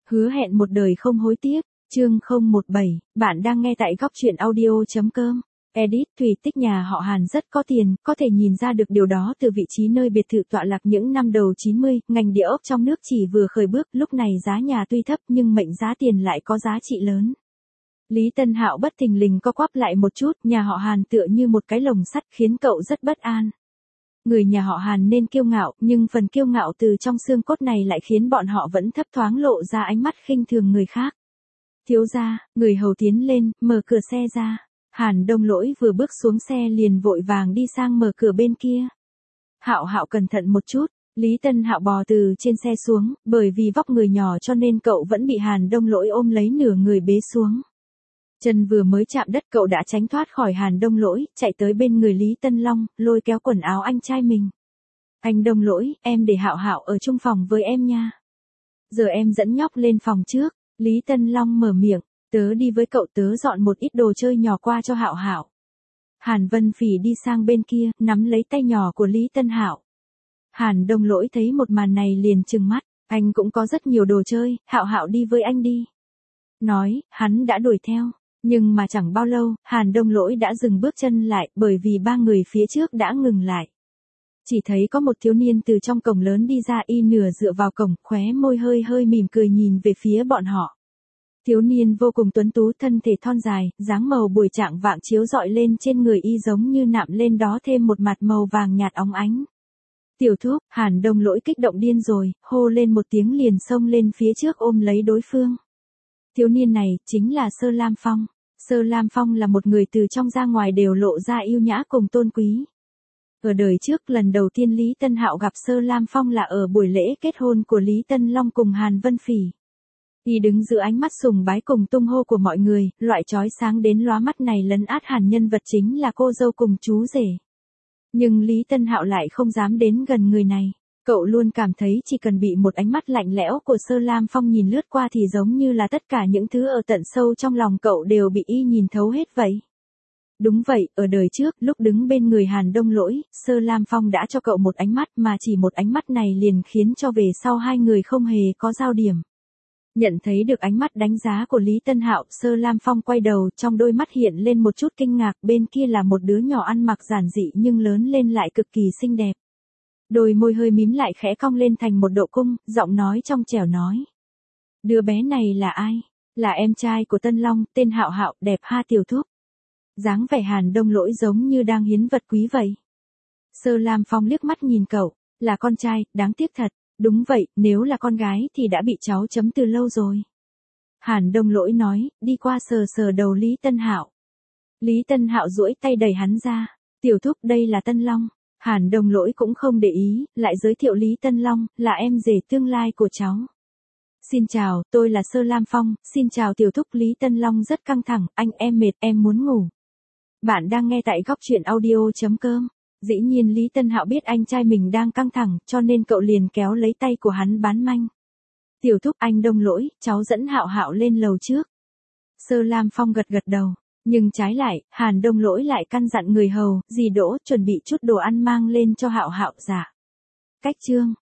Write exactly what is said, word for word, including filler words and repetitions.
Hứa hẹn một đời không hối tiếc, chương không một bảy, bạn đang nghe tại góc truyện audio.com. Edit, Thủy Tích nhà họ Hàn rất có tiền, có thể nhìn ra được điều đó từ vị trí nơi biệt thự tọa lạc những năm đầu chín mươi, ngành địa ốc trong nước chỉ vừa khởi bước, lúc này giá nhà tuy thấp nhưng mệnh giá tiền lại có giá trị lớn. Lý Tân Hạo bất thình lình co quắp lại một chút, nhà họ Hàn tựa như một cái lồng sắt khiến cậu rất bất an. Người nhà họ Hàn nên kiêu ngạo, nhưng phần kiêu ngạo từ trong xương cốt này lại khiến bọn họ vẫn thấp thoáng lộ ra ánh mắt khinh thường người khác. Thiếu gia, người hầu tiến lên, mở cửa xe ra. Hàn Đông Lỗi vừa bước xuống xe liền vội vàng đi sang mở cửa bên kia. Hạo Hạo cẩn thận một chút, Lý Tân Hạo bò từ trên xe xuống, bởi vì vóc người nhỏ cho nên cậu vẫn bị Hàn Đông Lỗi ôm lấy nửa người bế xuống. Chân vừa mới chạm đất cậu đã tránh thoát khỏi Hàn Đông Lỗi, chạy tới bên người Lý Tân Long, lôi kéo quần áo anh trai mình. Anh Đông Lỗi, em để Hạo Hạo ở chung phòng với em nha. Giờ em dẫn nhóc lên phòng trước, Lý Tân Long mở miệng, tớ đi với cậu, tớ dọn một ít đồ chơi nhỏ qua cho Hạo Hạo. Hàn Vân Phỉ đi sang bên kia, nắm lấy tay nhỏ của Lý Tân Hạo. Hàn Đông Lỗi thấy một màn này liền trừng mắt, anh cũng có rất nhiều đồ chơi, Hạo Hạo đi với anh đi. Nói, hắn đã đuổi theo. Nhưng mà chẳng bao lâu, Hàn Đông Lỗi đã dừng bước chân lại, bởi vì ba người phía trước đã ngừng lại. Chỉ thấy có một thiếu niên từ trong cổng lớn đi ra, y nửa dựa vào cổng, khóe môi hơi hơi mỉm cười nhìn về phía bọn họ. Thiếu niên vô cùng tuấn tú, thân thể thon dài, dáng màu buổi trạng vạng chiếu rọi lên trên người y giống như nạm lên đó thêm một mặt màu vàng nhạt óng ánh. Tiểu Thúc, Hàn Đông Lỗi kích động điên rồi, hô lên một tiếng liền xông lên phía trước ôm lấy đối phương. Thiếu niên này, chính là Sơ Lam Phong. Sơ Lam Phong là một người từ trong ra ngoài đều lộ ra yêu nhã cùng tôn quý. Ở đời trước, lần đầu tiên Lý Tân Hạo gặp Sơ Lam Phong là ở buổi lễ kết hôn của Lý Tân Long cùng Hàn Vân Phỉ. Y đứng giữa ánh mắt sùng bái cùng tung hô của mọi người, loại chói sáng đến lóa mắt này lấn át hẳn nhân vật chính là cô dâu cùng chú rể. Nhưng Lý Tân Hạo lại không dám đến gần người này. Cậu luôn cảm thấy chỉ cần bị một ánh mắt lạnh lẽo của Sơ Lam Phong nhìn lướt qua thì giống như là tất cả những thứ ở tận sâu trong lòng cậu đều bị y nhìn thấu hết vậy. Đúng vậy, ở đời trước, lúc đứng bên người Hàn Đông Lỗi, Sơ Lam Phong đã cho cậu một ánh mắt mà chỉ một ánh mắt này liền khiến cho về sau hai người không hề có giao điểm. Nhận thấy được ánh mắt đánh giá của Lý Tân Hạo, Sơ Lam Phong quay đầu, trong đôi mắt hiện lên một chút kinh ngạc, bên kia là một đứa nhỏ ăn mặc giản dị nhưng lớn lên lại cực kỳ xinh đẹp. Đôi môi hơi mím lại khẽ cong lên thành một độ cung, giọng nói trong trẻo nói. Đứa bé này là ai? Là em trai của Tân Long, tên Hạo Hạo, đẹp ha Tiểu Thúc. Dáng vẻ Hàn Đông Lỗi giống như đang hiến vật quý vậy. Sơ Lam Phong liếc mắt nhìn cậu, là con trai, đáng tiếc thật. Đúng vậy, nếu là con gái thì đã bị cháu chấm từ lâu rồi. Hàn Đông Lỗi nói, đi qua sờ sờ đầu Lý Tân Hạo. Lý Tân Hạo duỗi tay đẩy hắn ra. Tiểu Thúc, đây là Tân Long. Hàn Đông Lỗi cũng không để ý, lại giới thiệu Lý Tân Long, là em rể tương lai của cháu. Xin chào, tôi là Sơ Lam Phong, xin chào Tiểu Thúc. Lý Tân Long rất căng thẳng, anh em mệt, em muốn ngủ. Bạn đang nghe tại góc truyện audio.com. Dĩ nhiên Lý Tân Hạo biết anh trai mình đang căng thẳng, cho nên cậu liền kéo lấy tay của hắn bán manh. Tiểu Thúc, anh Đông Lỗi, cháu dẫn Hạo Hạo lên lầu trước. Sơ Lam Phong gật gật đầu. Nhưng trái lại, Hàn Đông Lỗi lại căn dặn người hầu, dì Đỗ, chuẩn bị chút đồ ăn mang lên cho Hạo Hạo. Dạ. Cách chương.